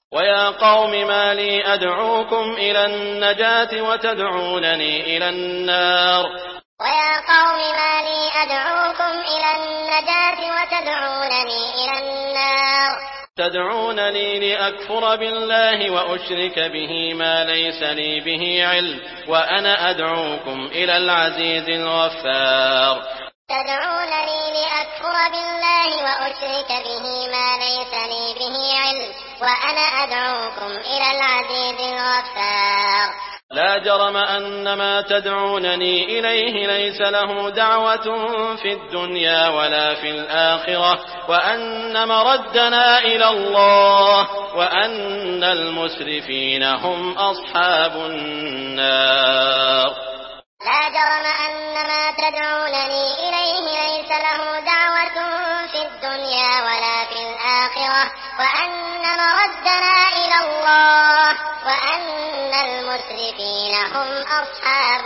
ويا قوم ما لي أدعوكم إلى النجاة وتدعونني إلى النار. ويا قوم ما لي أدعوكم إلى النجاة وتدعونني إلى النار. تدعونني لأكفر بالله وأشرك به ما ليس لي به علم وأنا أدعوكم إلى العزيز الغفار. تدعونني لأكفر بالله وأشرك به ما ليس لي به علم وأنا أدعوكم إلى العزيز الغفار. لا جرم أن ما تدعونني إليه ليس له دعوة في الدنيا ولا في الآخرة وأن مردنا إلى الله وأن المسرفين هم أصحاب النار. لا جرم أن ما تدعونني إليه ليس له دعوة في الدنيا ولا في الآخرة وأن مردنا إلى الله وأن المسرفين هم أصحاب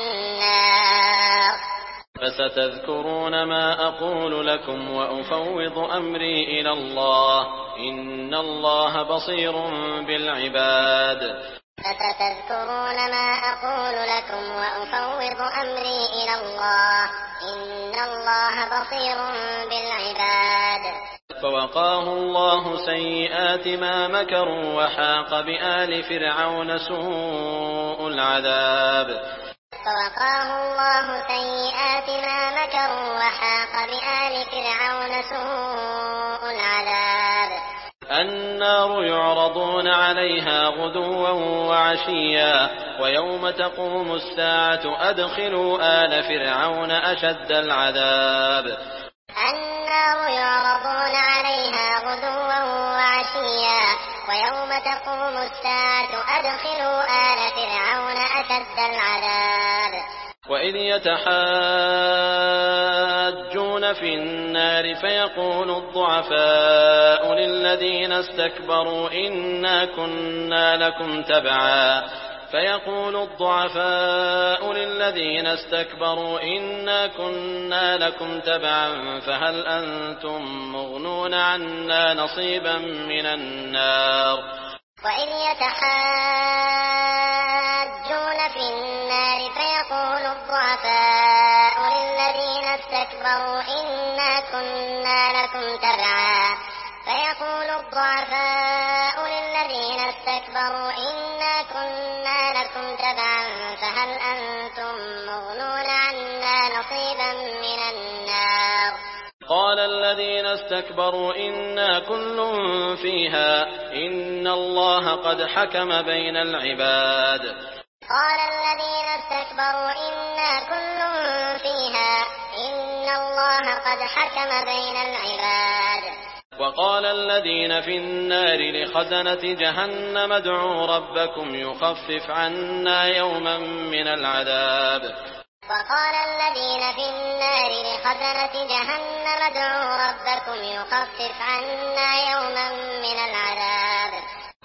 النار. فستذكرون ما أقول لكم وأفوض أمري إلى الله إن الله بصير بالعباد. فستذكرون ما أقول لكم وأفوض أمري إلى الله إن الله بصير بالعباد. فوقاه الله سيئات ما مكروا وحاق بآل فرعون سوء العذاب. فوقاه الله سيئات ما مكروا وحاق بآل فرعون سوء العذاب. النار يعرضون عليها غدوا وعشيا ويوم تقوم الساعة أدخلوا آل فرعون أشد العذاب. النار يعرضون عليها غدوا وعشيا ويوم تقوم الساعة أدخلوا آل فرعون أشد العذاب. وإذ يتحاجون في النار فيقول الضعفاء للذين استكبروا إنا كنا لكم تبعا فهل أنتم مغنون عنا نصيبا من النار. وإذ يتحاجون في النار فيقول الضعفاء للذين استكبروا إنا كنا لكم تبعا فهل أنتم مغنون عنا نصيبا من النار. قال الذين استكبروا إنا كل فيها إن الله قد حكم بين العباد. قال الذين استكبروا إنا كل فيها إن الله قد حكم بين العباد. وقال الذين في النار لخزنة جهنم ادعوا ربكم يخفف عنا يوما من العذاب. وقال الذين في النار لخزنة جهنم ادعوا ربكم يخفف عنا يوما من العذاب.